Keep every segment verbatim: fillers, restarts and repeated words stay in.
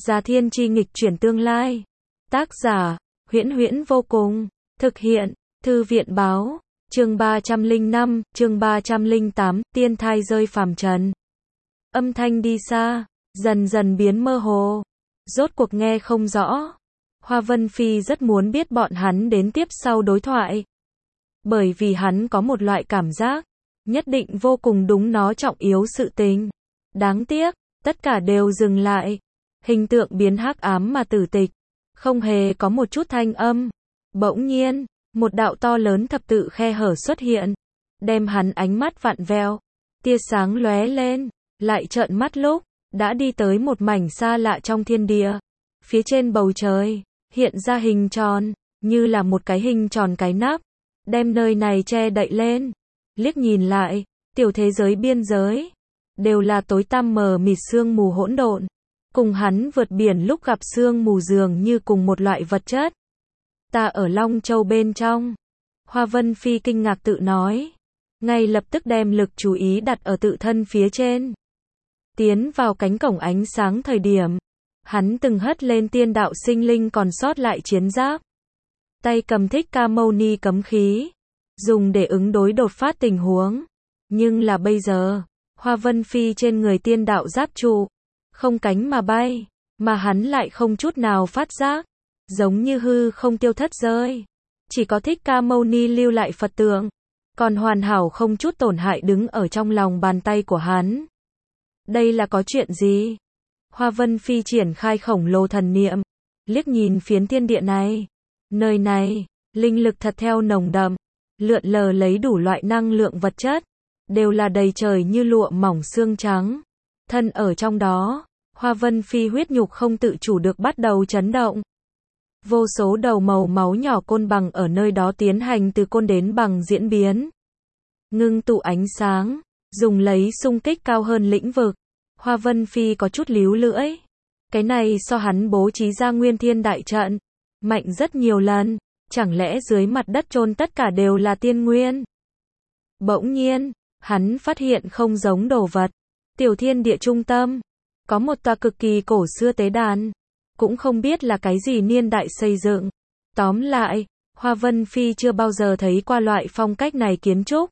Già Thiên Chi nghịch chuyển tương lai. Tác giả, Huyễn Huyễn vô cùng. Thực hiện, Thư viện báo. Chương ba trăm lẻ năm, chương ba trăm lẻ tám, tiên thai rơi phàm trần. Âm thanh đi xa, dần dần biến mơ hồ. Rốt cuộc nghe không rõ. Hoa Vân Phi rất muốn biết bọn hắn đến tiếp sau đối thoại. Bởi vì hắn có một loại cảm giác, nhất định vô cùng đúng nó trọng yếu sự tình. Đáng tiếc, tất cả đều dừng lại. Hình tượng biến hắc ám mà tử tịch. Không hề có một chút thanh âm. Bỗng nhiên, một đạo to lớn thập tự khe hở xuất hiện. Đem hắn ánh mắt vặn vẹo. Tia sáng lóe lên, lại trợn mắt lúc, đã đi tới một mảnh xa lạ trong thiên địa. Phía trên bầu trời, hiện ra hình tròn, như là một cái hình tròn cái nắp. Đem nơi này che đậy lên. Liếc nhìn lại, tiểu thế giới biên giới. Đều là tối tăm mờ mịt sương mù hỗn độn. Cùng hắn vượt biển lúc gặp sương mù dường như cùng một loại vật chất. Ta ở Long Châu bên trong. Hoa Vân Phi kinh ngạc tự nói. Ngay lập tức đem lực chú ý đặt ở tự thân phía trên. Tiến vào cánh cổng ánh sáng thời điểm. Hắn từng hất lên tiên đạo sinh linh còn sót lại chiến giáp. Tay cầm Thích Ca Mâu Ni cấm khí. Dùng để ứng đối đột phát tình huống. Nhưng là bây giờ, Hoa Vân Phi trên người tiên đạo giáp trụ. Không cánh mà bay, mà hắn lại không chút nào phát giác. Giống như hư không tiêu thất rơi. Chỉ có Thích Ca Mâu Ni lưu lại Phật tượng. Còn hoàn hảo không chút tổn hại đứng ở trong lòng bàn tay của hắn. Đây là có chuyện gì? Hoa Vân Phi triển khai khổng lồ thần niệm. Liếc nhìn phiến thiên địa này. Nơi này, linh lực thật theo nồng đậm. Lượn lờ lấy đủ loại năng lượng vật chất. Đều là đầy trời như lụa mỏng xương trắng. Thân ở trong đó, Hoa Vân Phi huyết nhục không tự chủ được bắt đầu chấn động. Vô số đầu màu máu nhỏ côn bằng ở nơi đó tiến hành từ côn đến bằng diễn biến. Ngưng tụ ánh sáng, dùng lấy xung kích cao hơn lĩnh vực. Hoa Vân Phi có chút líu lưỡi. Cái này so hắn bố trí ra nguyên thiên đại trận. Mạnh rất nhiều lần, chẳng lẽ dưới mặt đất chôn tất cả đều là tiên nguyên? Bỗng nhiên, hắn phát hiện không giống đồ vật. Tiểu thiên địa trung tâm, có một tòa cực kỳ cổ xưa tế đàn. Cũng không biết là cái gì niên đại xây dựng. Tóm lại, Hoa Vân Phi chưa bao giờ thấy qua loại phong cách này kiến trúc.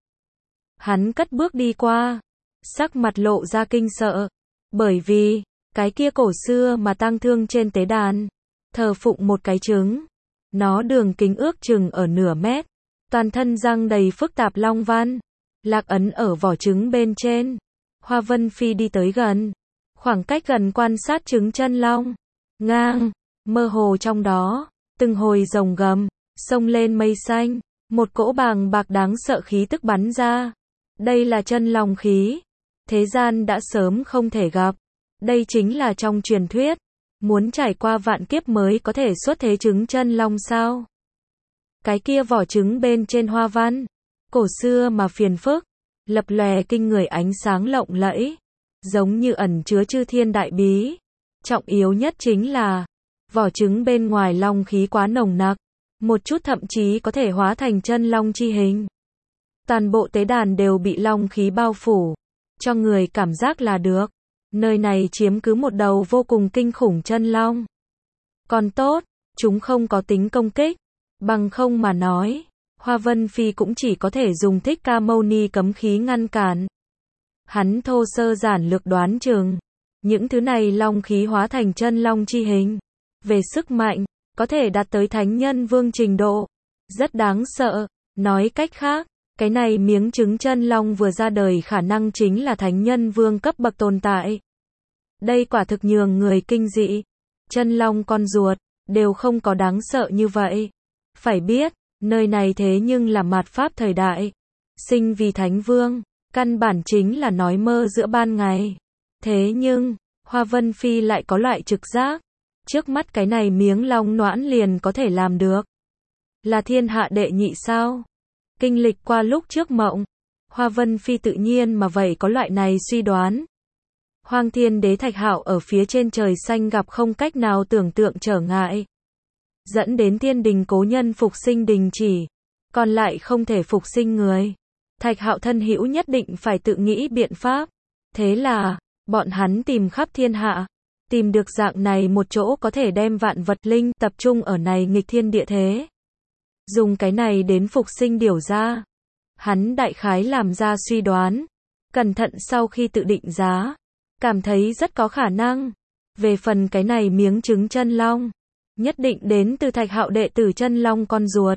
Hắn cất bước đi qua, sắc mặt lộ ra kinh sợ. Bởi vì, cái kia cổ xưa mà tang thương trên tế đàn, thờ phụng một cái trứng. Nó đường kính ước chừng ở nửa mét. Toàn thân răng đầy phức tạp long văn. Lạc ấn ở vỏ trứng bên trên. Hoa Vân Phi đi tới gần. Khoảng cách gần quan sát trứng chân long. Ngang, mơ hồ trong đó, từng hồi rồng gầm, xông lên mây xanh. Một cỗ bàng bạc đáng sợ khí tức bắn ra. Đây là chân long khí. Thế gian đã sớm không thể gặp. Đây chính là trong truyền thuyết. Muốn trải qua vạn kiếp mới có thể xuất thế trứng chân long sao? Cái kia vỏ trứng bên trên hoa văn. Cổ xưa mà phiền phức. Lập lòe kinh người ánh sáng lộng lẫy. Giống như ẩn chứa chư thiên đại bí. Trọng yếu nhất chính là, vỏ trứng bên ngoài long khí quá nồng nặc. Một chút thậm chí có thể hóa thành chân long chi hình. Toàn bộ tế đàn đều bị long khí bao phủ. Cho người cảm giác là được. Nơi này chiếm cứ một đầu vô cùng kinh khủng chân long. Còn tốt, chúng không có tính công kích. Bằng không mà nói, Hoa Vân Phi cũng chỉ có thể dùng Thích Ca Mâu Ni cấm khí ngăn cản. Hắn thô sơ giản lược đoán chừng. Những thứ này long khí hóa thành chân long chi hình. Về sức mạnh, có thể đạt tới thánh nhân vương trình độ. Rất đáng sợ. Nói cách khác, cái này miếng trứng chân long vừa ra đời khả năng chính là thánh nhân vương cấp bậc tồn tại. Đây quả thực nhường người kinh dị. Chân long con ruột, đều không có đáng sợ như vậy. Phải biết, nơi này thế nhưng là mạt pháp thời đại. Sinh vì thánh vương, căn bản chính là nói mơ giữa ban ngày. Thế nhưng, Hoa Vân Phi lại có loại trực giác. Trước mắt cái này miếng long noãn liền có thể làm được. Là thiên hạ đệ nhị sao? Kinh lịch qua lúc trước mộng. Hoa Vân Phi tự nhiên mà vậy có loại này suy đoán. Hoang Thiên Đế Thạch Hạo ở phía trên trời xanh gặp không cách nào tưởng tượng trở ngại. Dẫn đến thiên đình cố nhân phục sinh đình chỉ. Còn lại không thể phục sinh người. Thạch Hạo thân hữu nhất định phải tự nghĩ biện pháp. Thế là, bọn hắn tìm khắp thiên hạ. Tìm được dạng này một chỗ có thể đem vạn vật linh tập trung ở này nghịch thiên địa thế. Dùng cái này đến phục sinh điểu gia. Hắn đại khái làm ra suy đoán. Cẩn thận sau khi tự định giá. Cảm thấy rất có khả năng. Về phần cái này miếng trứng chân long. Nhất định đến từ Thạch Hạo đệ tử chân long con ruột.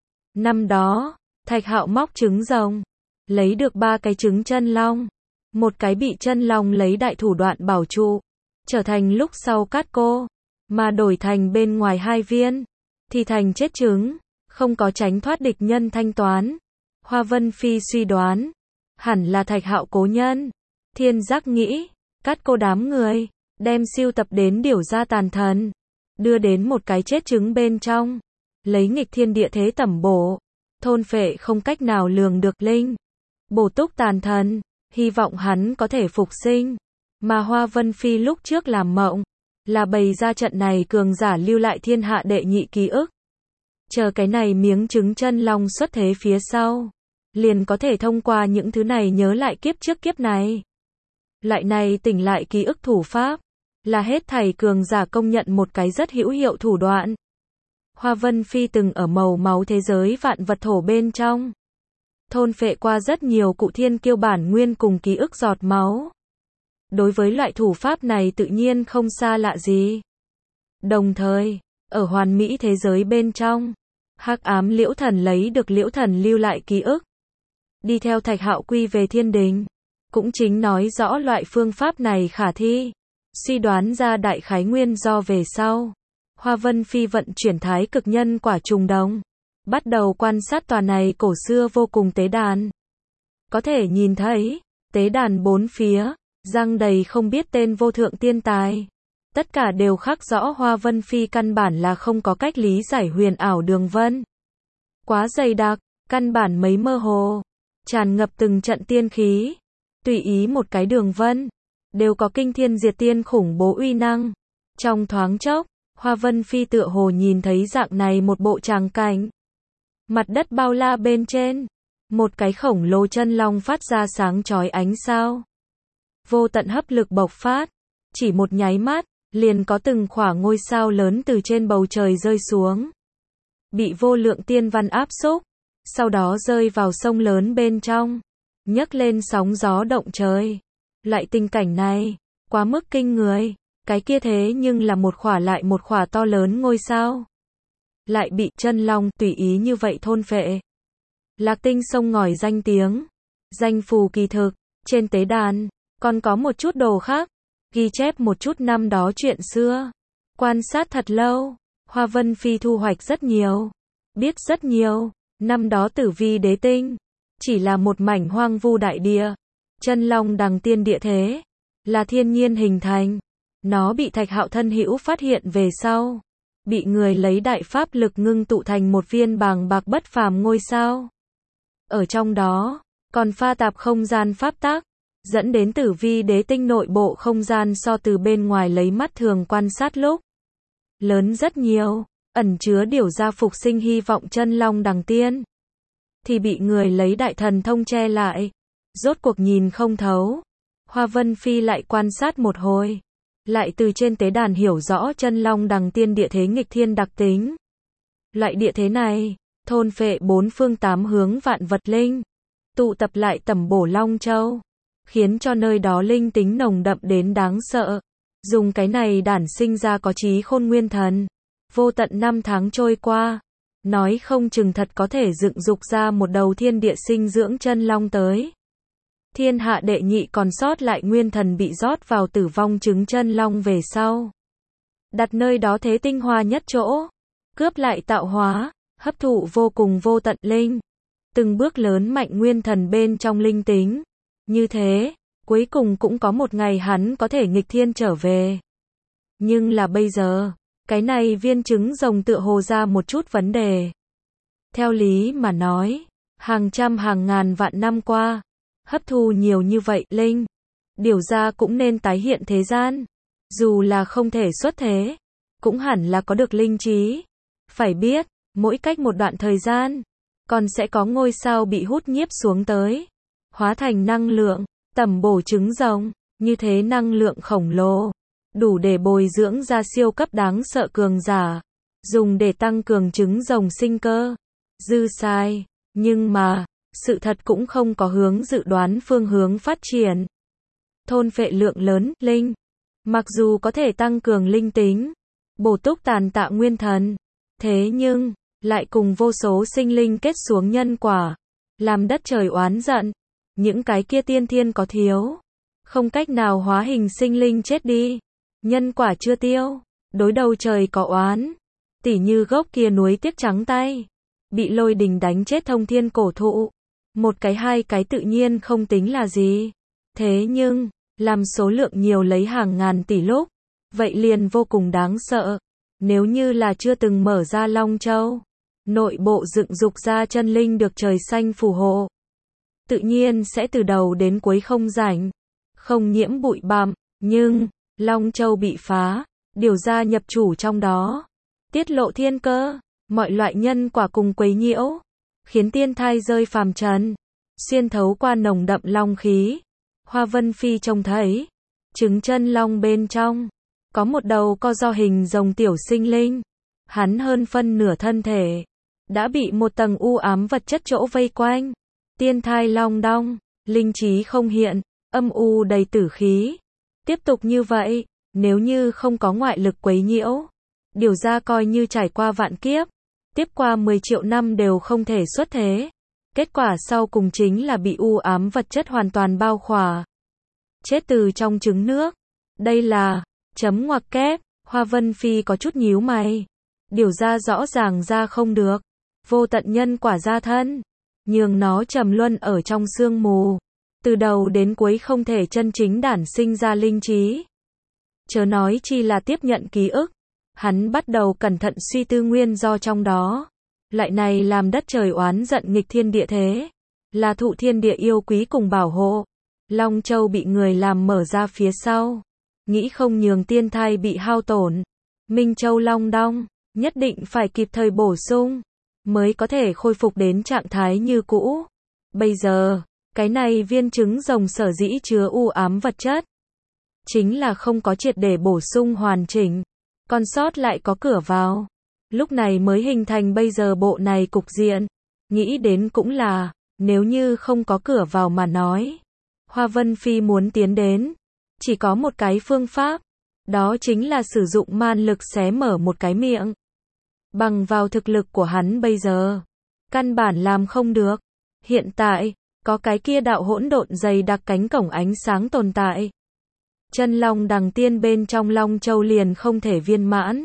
Năm đó, Thạch Hạo móc trứng rồng. Lấy được ba cái trứng chân long. Một cái bị chân long lấy đại thủ đoạn bảo trụ. Trở thành lúc sau cát cô. Mà đổi thành bên ngoài hai viên. Thì thành chết trứng. Không có tránh thoát địch nhân thanh toán. Hoa Vân Phi suy đoán. Hẳn là Thạch Hạo cố nhân. Thiên Giác nghĩ. Cát cô đám người. Đem siêu tập đến điểu gia tàn thần. Đưa đến một cái chết trứng bên trong. Lấy nghịch thiên địa thế tẩm bổ. Thôn phệ không cách nào lường được linh. Bổ túc tàn thần. Hy vọng hắn có thể phục sinh. Mà Hoa Vân Phi lúc trước làm mộng. Là bày ra trận này cường giả lưu lại thiên hạ đệ nhị ký ức. Chờ cái này miếng trứng chân long xuất thế phía sau. Liền có thể thông qua những thứ này nhớ lại kiếp trước kiếp này. Lại này tỉnh lại ký ức thủ pháp. Là hết thảy cường giả công nhận một cái rất hữu hiệu thủ đoạn. Hoa Vân Phi từng ở màu máu thế giới vạn vật thổ bên trong. Thôn phệ qua rất nhiều cụ thiên kiêu bản nguyên cùng ký ức giọt máu. Đối với loại thủ pháp này tự nhiên không xa lạ gì. Đồng thời, ở hoàn mỹ thế giới bên trong, hắc ám liễu thần lấy được liễu thần lưu lại ký ức. Đi theo Thạch Hạo quy về thiên đình. Cũng chính nói rõ loại phương pháp này khả thi. Suy đoán ra đại khái nguyên do về sau. Hoa Vân Phi vận chuyển thái cực nhân quả trùng đồng. Bắt đầu quan sát tòa này cổ xưa vô cùng tế đàn. Có thể nhìn thấy, tế đàn bốn phía, răng đầy không biết tên vô thượng tiên tài. Tất cả đều khắc rõ Hoa Vân Phi căn bản là không có cách lý giải huyền ảo đường vân. Quá dày đặc, căn bản mấy mơ hồ. Tràn ngập từng trận tiên khí. Tùy ý một cái đường vân. Đều có kinh thiên diệt tiên khủng bố uy năng. Trong thoáng chốc, Hoa Vân Phi tựa hồ nhìn thấy dạng này một bộ tràng cảnh. Mặt đất bao la bên trên. Một cái khổng lồ chân long phát ra sáng chói ánh sao. Vô tận hấp lực bộc phát. Chỉ một nháy mắt, liền có từng khỏa ngôi sao lớn từ trên bầu trời rơi xuống. Bị vô lượng tiên văn áp xúc. Sau đó rơi vào sông lớn bên trong. Nhấc lên sóng gió động trời. Loại tình cảnh này, quá mức kinh người. Cái kia thế nhưng là một khỏa lại một khỏa to lớn ngôi sao. Lại bị chân long tùy ý như vậy thôn phệ. Lạc Tinh sông ngòi danh tiếng. Danh phù kỳ thực. Trên tế đàn, còn có một chút đồ khác. Ghi chép một chút năm đó chuyện xưa. Quan sát thật lâu. Hoa Vân Phi thu hoạch rất nhiều. Biết rất nhiều. Năm đó Tử Vi đế tinh. Chỉ là một mảnh hoang vu đại địa. Chân long đằng tiên địa thế. Là thiên nhiên hình thành. Nó bị Thạch Hạo thân hữu phát hiện về sau. Bị người lấy đại pháp lực ngưng tụ thành một viên bàng bạc bất phàm ngôi sao. Ở trong đó, còn pha tạp không gian pháp tắc. Dẫn đến Tử Vi đế tinh nội bộ không gian so từ bên ngoài lấy mắt thường quan sát lúc. Lớn rất nhiều. Ẩn chứa điều ra phục sinh hy vọng chân long đằng tiên. Thì bị người lấy đại thần thông che lại. Rốt cuộc nhìn không thấu. Hoa Vân Phi lại quan sát một hồi. Lại từ trên tế đàn hiểu rõ chân long đằng tiên địa thế nghịch thiên đặc tính. Loại địa thế này, thôn phệ bốn phương tám hướng vạn vật linh. Tụ tập lại tẩm bổ Long Châu. Khiến cho nơi đó linh tính nồng đậm đến đáng sợ. Dùng cái này đản sinh ra có trí khôn nguyên thần. Vô tận năm tháng trôi qua. Nói không chừng thật có thể dựng dục ra một đầu thiên địa sinh dưỡng chân long tới. Thiên hạ đệ nhị còn sót lại nguyên thần bị rót vào tử vong trứng chân long về sau. Đặt nơi đó thế tinh hoa nhất chỗ. Cướp lại tạo hóa, hấp thụ vô cùng vô tận linh. Từng bước lớn mạnh nguyên thần bên trong linh tính. Như thế, cuối cùng cũng có một ngày hắn có thể nghịch thiên trở về. Nhưng là bây giờ, cái này viên trứng rồng tựa hồ ra một chút vấn đề. Theo lý mà nói, hàng trăm hàng ngàn vạn năm qua, hấp thu nhiều như vậy linh, điều ra cũng nên tái hiện thế gian. Dù là không thể xuất thế, cũng hẳn là có được linh trí. Phải biết, mỗi cách một đoạn thời gian, còn sẽ có ngôi sao bị hút nhiếp xuống tới, hóa thành năng lượng, tẩm bổ trứng rồng, như thế năng lượng khổng lồ, đủ để bồi dưỡng ra siêu cấp đáng sợ cường giả, dùng để tăng cường trứng rồng sinh cơ. Dư sai, nhưng mà, sự thật cũng không có hướng dự đoán phương hướng phát triển. Thôn phệ lượng lớn, linh, mặc dù có thể tăng cường linh tính, bổ túc tàn tạ nguyên thần, thế nhưng, lại cùng vô số sinh linh kết xuống nhân quả, làm đất trời oán giận. Những cái kia tiên thiên có thiếu, không cách nào hóa hình sinh linh chết đi, nhân quả chưa tiêu, đối đầu trời có oán. Tỉ như gốc kia núi tiếc trắng tay, bị lôi đình đánh chết thông thiên cổ thụ. Một cái hai cái tự nhiên không tính là gì. Thế nhưng, làm số lượng nhiều lấy hàng ngàn tỷ lúc, vậy liền vô cùng đáng sợ. Nếu như là chưa từng mở ra Long Châu, nội bộ dựng dục ra chân linh được trời xanh phù hộ, tự nhiên sẽ từ đầu đến cuối không rảnh, không nhiễm bụi bặm. Nhưng, Long Châu bị phá, điều ra nhập chủ trong đó, tiết lộ thiên cơ, mọi loại nhân quả cùng quấy nhiễu, khiến tiên thai rơi phàm trần, xuyên thấu qua nồng đậm long khí. Hoa Vân Phi trông thấy, trứng chân long bên trong, có một đầu co do hình rồng tiểu sinh linh. Hắn hơn phân nửa thân thể, đã bị một tầng u ám vật chất chỗ vây quanh. Tiên thai long đong, linh trí không hiện, âm u đầy tử khí. Tiếp tục như vậy, nếu như không có ngoại lực quấy nhiễu, điều ra coi như trải qua vạn kiếp, tiếp qua mười triệu năm đều không thể xuất thế. Kết quả sau cùng chính là bị u ám vật chất hoàn toàn bao khỏa, chết từ trong trứng nước. Đây là chấm ngoặc kép. Hoa Vân Phi có chút nhíu mày, điều ra rõ ràng ra không được, vô tận nhân quả gia thân, nhường nó trầm luân ở trong sương mù, từ đầu đến cuối không thể chân chính đản sinh ra linh trí. Chớ nói chi là tiếp nhận ký ức. Hắn bắt đầu cẩn thận suy tư nguyên do trong đó. Lại này làm đất trời oán giận nghịch thiên địa thế, là thụ thiên địa yêu quý cùng bảo hộ. Long Châu bị người làm mở ra phía sau, nghĩ không nhường tiên thai bị hao tổn. Minh Châu long đong, nhất định phải kịp thời bổ sung, mới có thể khôi phục đến trạng thái như cũ. Bây giờ, cái này viên trứng rồng sở dĩ chứa u ám vật chất, chính là không có triệt để bổ sung hoàn chỉnh, còn sót lại có cửa vào. Lúc này mới hình thành bây giờ bộ này cục diện. Nghĩ đến cũng là, nếu như không có cửa vào mà nói, Hoa Vân Phi muốn tiến đến, chỉ có một cái phương pháp, đó chính là sử dụng man lực xé mở một cái miệng. Bằng vào thực lực của hắn bây giờ, căn bản làm không được. Hiện tại, có cái kia đạo hỗn độn dày đặc cánh cổng ánh sáng tồn tại. Chân long đằng tiên bên trong Long Châu liền không thể viên mãn.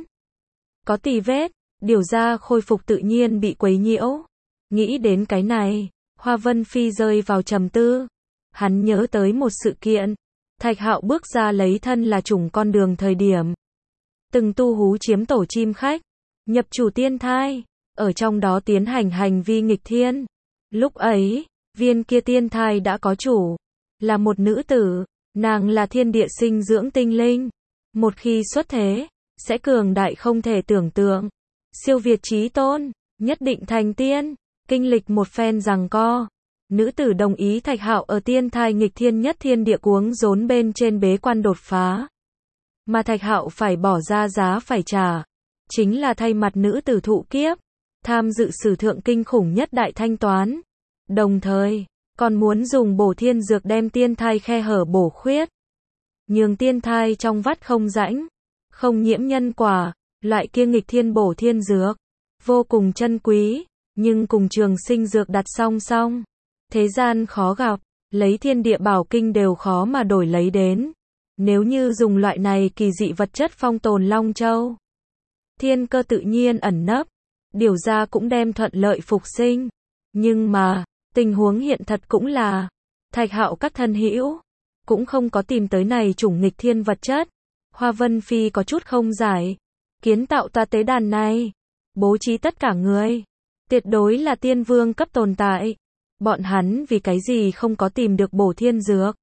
Có tì vết, điều ra khôi phục tự nhiên bị quấy nhiễu. Nghĩ đến cái này, Hoa Vân Phi rơi vào trầm tư. Hắn nhớ tới một sự kiện. Thạch Hạo bước ra lấy thân là chủng con đường thời điểm, từng tu hú chiếm tổ chim khách, nhập chủ tiên thai, ở trong đó tiến hành hành vi nghịch thiên. Lúc ấy, viên kia tiên thai đã có chủ, là một nữ tử, nàng là thiên địa sinh dưỡng tinh linh. Một khi xuất thế, sẽ cường đại không thể tưởng tượng, siêu việt chí tôn, nhất định thành tiên. Kinh lịch một phen giằng co, nữ tử đồng ý Thạch Hạo ở tiên thai nghịch thiên nhất thiên địa cuống rốn bên trên bế quan đột phá. Mà Thạch Hạo phải bỏ ra giá phải trả, chính là thay mặt nữ tử thụ kiếp, tham dự sử thượng kinh khủng nhất đại thanh toán. Đồng thời, còn muốn dùng bổ thiên dược đem tiên thai khe hở bổ khuyết, nhường tiên thai trong vắt không rãnh, không nhiễm nhân quả. Loại kia nghịch thiên bổ thiên dược, vô cùng chân quý, nhưng cùng trường sinh dược đặt song song. Thế gian khó gặp, lấy thiên địa bảo kinh đều khó mà đổi lấy đến. Nếu như dùng loại này kỳ dị vật chất phong tồn Long Châu, thiên cơ tự nhiên ẩn nấp, điều ra cũng đem thuận lợi phục sinh. Nhưng mà, tình huống hiện thật cũng là, Thạch Hạo các thân hữu cũng không có tìm tới này chủng nghịch thiên vật chất. Hoa Vân Phi có chút không giải, kiến tạo tòa tế đàn này, bố trí tất cả người, tuyệt đối là tiên vương cấp tồn tại. Bọn hắn vì cái gì không có tìm được bổ thiên dược?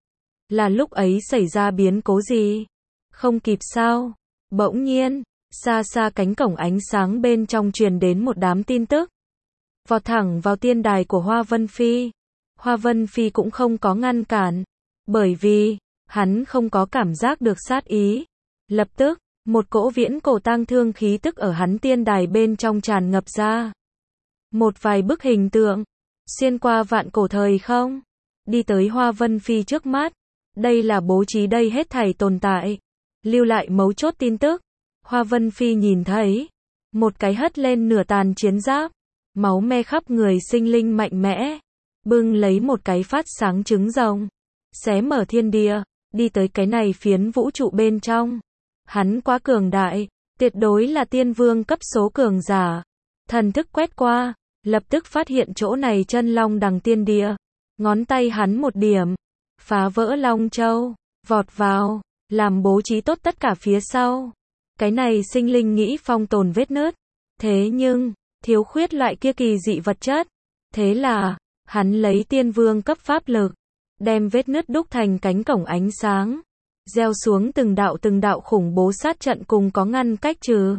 Là lúc ấy xảy ra biến cố gì? Không kịp sao? Bỗng nhiên, xa xa cánh cổng ánh sáng bên trong truyền đến một đám tin tức. Vọt thẳng vào tiên đài của Hoa Vân Phi. Hoa Vân Phi cũng không có ngăn cản, bởi vì hắn không có cảm giác được sát ý. Lập tức, một cỗ viễn cổ tang thương khí tức ở hắn tiên đài bên trong tràn ngập ra. Một vài bức hình tượng, xuyên qua vạn cổ thời không, đi tới Hoa Vân Phi trước mắt. Đây là bố trí đây hết thảy tồn tại, lưu lại mấu chốt tin tức. Hoa Vân Phi nhìn thấy, một cái hất lên nửa tàn chiến giáp, máu me khắp người sinh linh mạnh mẽ, bưng lấy một cái phát sáng trứng rồng, xé mở thiên địa, đi tới cái này phiến vũ trụ bên trong. Hắn quá cường đại, tuyệt đối là tiên vương cấp số cường giả. Thần thức quét qua, lập tức phát hiện chỗ này chân long đằng tiên địa. Ngón tay hắn một điểm, phá vỡ long châu, vọt vào, làm bố trí tốt tất cả phía sau. Cái này sinh linh nghĩ phong tồn vết nứt, thế nhưng, thiếu khuyết loại kia kỳ dị vật chất. Thế là, hắn lấy tiên vương cấp pháp lực, đem vết nứt đúc thành cánh cổng ánh sáng, gieo xuống từng đạo từng đạo khủng bố sát trận cùng có ngăn cách trừ,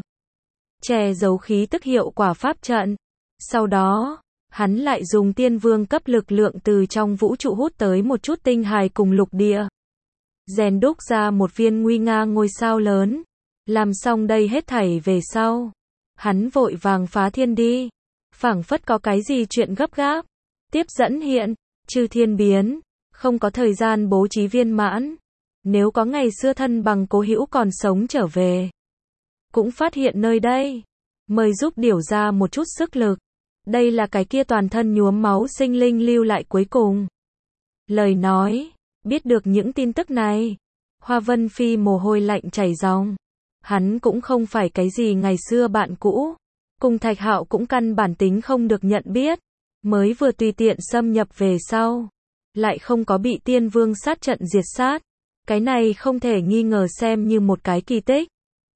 che giấu khí tức hiệu quả pháp trận. Sau đó, hắn lại dùng tiên vương cấp lực lượng từ trong vũ trụ hút tới một chút tinh hài cùng lục địa, rèn đúc ra một viên nguy nga ngôi sao lớn. Làm xong đây hết thảy về sau, hắn vội vàng phá thiên đi, phảng phất có cái gì chuyện gấp gáp. Tiếp dẫn hiện, chư thiên biến, không có thời gian bố trí viên mãn. Nếu có ngày xưa thân bằng cố hữu còn sống trở về, cũng phát hiện nơi đây, mời giúp điều ra một chút sức lực. Đây là cái kia toàn thân nhuốm máu sinh linh lưu lại cuối cùng lời nói. Biết được những tin tức này, Hoa Vân Phi mồ hôi lạnh chảy ròng. Hắn cũng không phải cái gì ngày xưa bạn cũ, cùng Thạch Hạo cũng căn bản tính không được nhận biết, mới vừa tùy tiện xâm nhập về sau, lại không có bị tiên vương sát trận diệt sát. Cái này không thể nghi ngờ xem như một cái kỳ tích.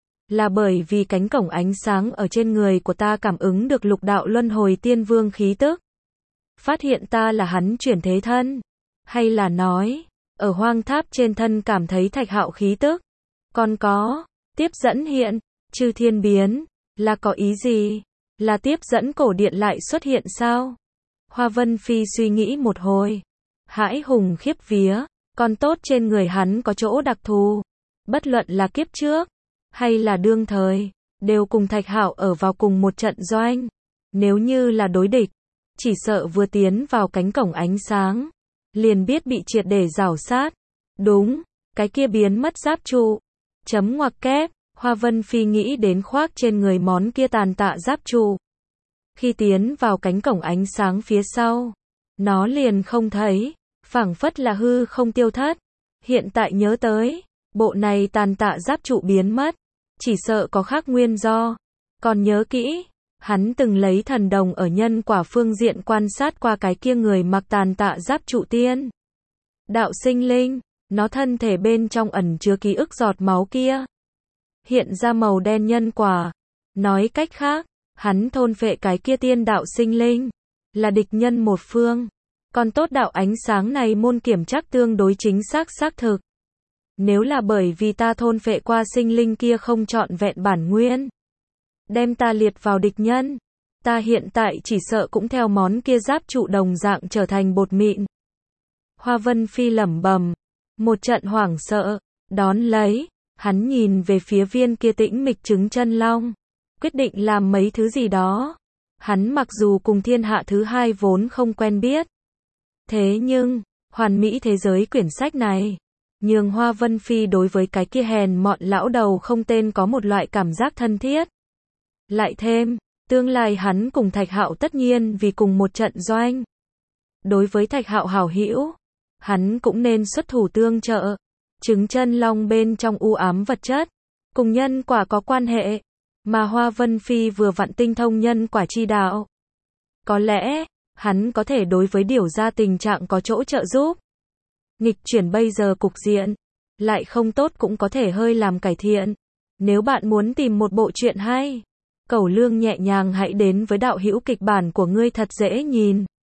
Là bởi vì cánh cổng ánh sáng ở trên người của ta cảm ứng được lục đạo luân hồi tiên vương khí tức. Phát hiện ta là hắn chuyển thế thân. Hay là nói, ở hoang tháp trên thân cảm thấy Thạch Hạo khí tức. Còn có, tiếp dẫn hiện, chư thiên biến, là có ý gì? Là tiếp dẫn cổ điện lại xuất hiện sao? Hoa Vân Phi suy nghĩ một hồi, hãi hùng khiếp vía. Còn tốt trên người hắn có chỗ đặc thù, bất luận là kiếp trước hay là đương thời, đều cùng Thạch Hạo ở vào cùng một trận doanh. Nếu như là đối địch, chỉ sợ vừa tiến vào cánh cổng ánh sáng, liền biết bị triệt để rảo sát. Đúng, cái kia biến mất giáp trụ. Chấm ngoặc kép, Hoa Vân Phi nghĩ đến khoác trên người món kia tàn tạ giáp trụ. Khi tiến vào cánh cổng ánh sáng phía sau, nó liền không thấy, phảng phất là hư không tiêu thất. Hiện tại nhớ tới, bộ này tàn tạ giáp trụ biến mất, chỉ sợ có khác nguyên do. Còn nhớ kỹ, hắn từng lấy thần đồng ở nhân quả phương diện quan sát qua cái kia người mặc tàn tạ giáp trụ tiên đạo sinh linh, nó thân thể bên trong ẩn chứa ký ức giọt máu kia, hiện ra màu đen nhân quả. Nói cách khác, hắn thôn phệ cái kia tiên đạo sinh linh, là địch nhân một phương. Còn tốt đạo ánh sáng này môn kiểm trắc tương đối chính xác xác thực. Nếu là bởi vì ta thôn phệ qua sinh linh kia không trọn vẹn bản nguyên, đem ta liệt vào địch nhân, ta hiện tại chỉ sợ cũng theo món kia giáp trụ đồng dạng trở thành bột mịn. Hoa Vân Phi lẩm bẩm, một trận hoảng sợ, đón lấy, hắn nhìn về phía viên kia tĩnh mịch trứng chân long, quyết định làm mấy thứ gì đó. Hắn mặc dù cùng thiên hạ thứ hai vốn không quen biết, thế nhưng, hoàn mỹ thế giới quyển sách này, nhường Hoa Vân Phi đối với cái kia hèn mọn lão đầu không tên có một loại cảm giác thân thiết. Lại thêm, tương lai hắn cùng Thạch Hạo tất nhiên vì cùng một trận doanh. Đối với Thạch Hạo hảo hữu, hắn cũng nên xuất thủ tương trợ. Trứng chân long bên trong u ám vật chất, cùng nhân quả có quan hệ, mà Hoa Vân Phi vừa vặn tinh thông nhân quả chi đạo. Có lẽ, hắn có thể đối với điều ra tình trạng có chỗ trợ giúp. Nghịch chuyển bây giờ cục diện, lại không tốt cũng có thể hơi làm cải thiện. Nếu bạn muốn tìm một bộ truyện hay, cẩu lương nhẹ nhàng hãy đến với đạo hữu kịch bản của ngươi thật dễ nhìn.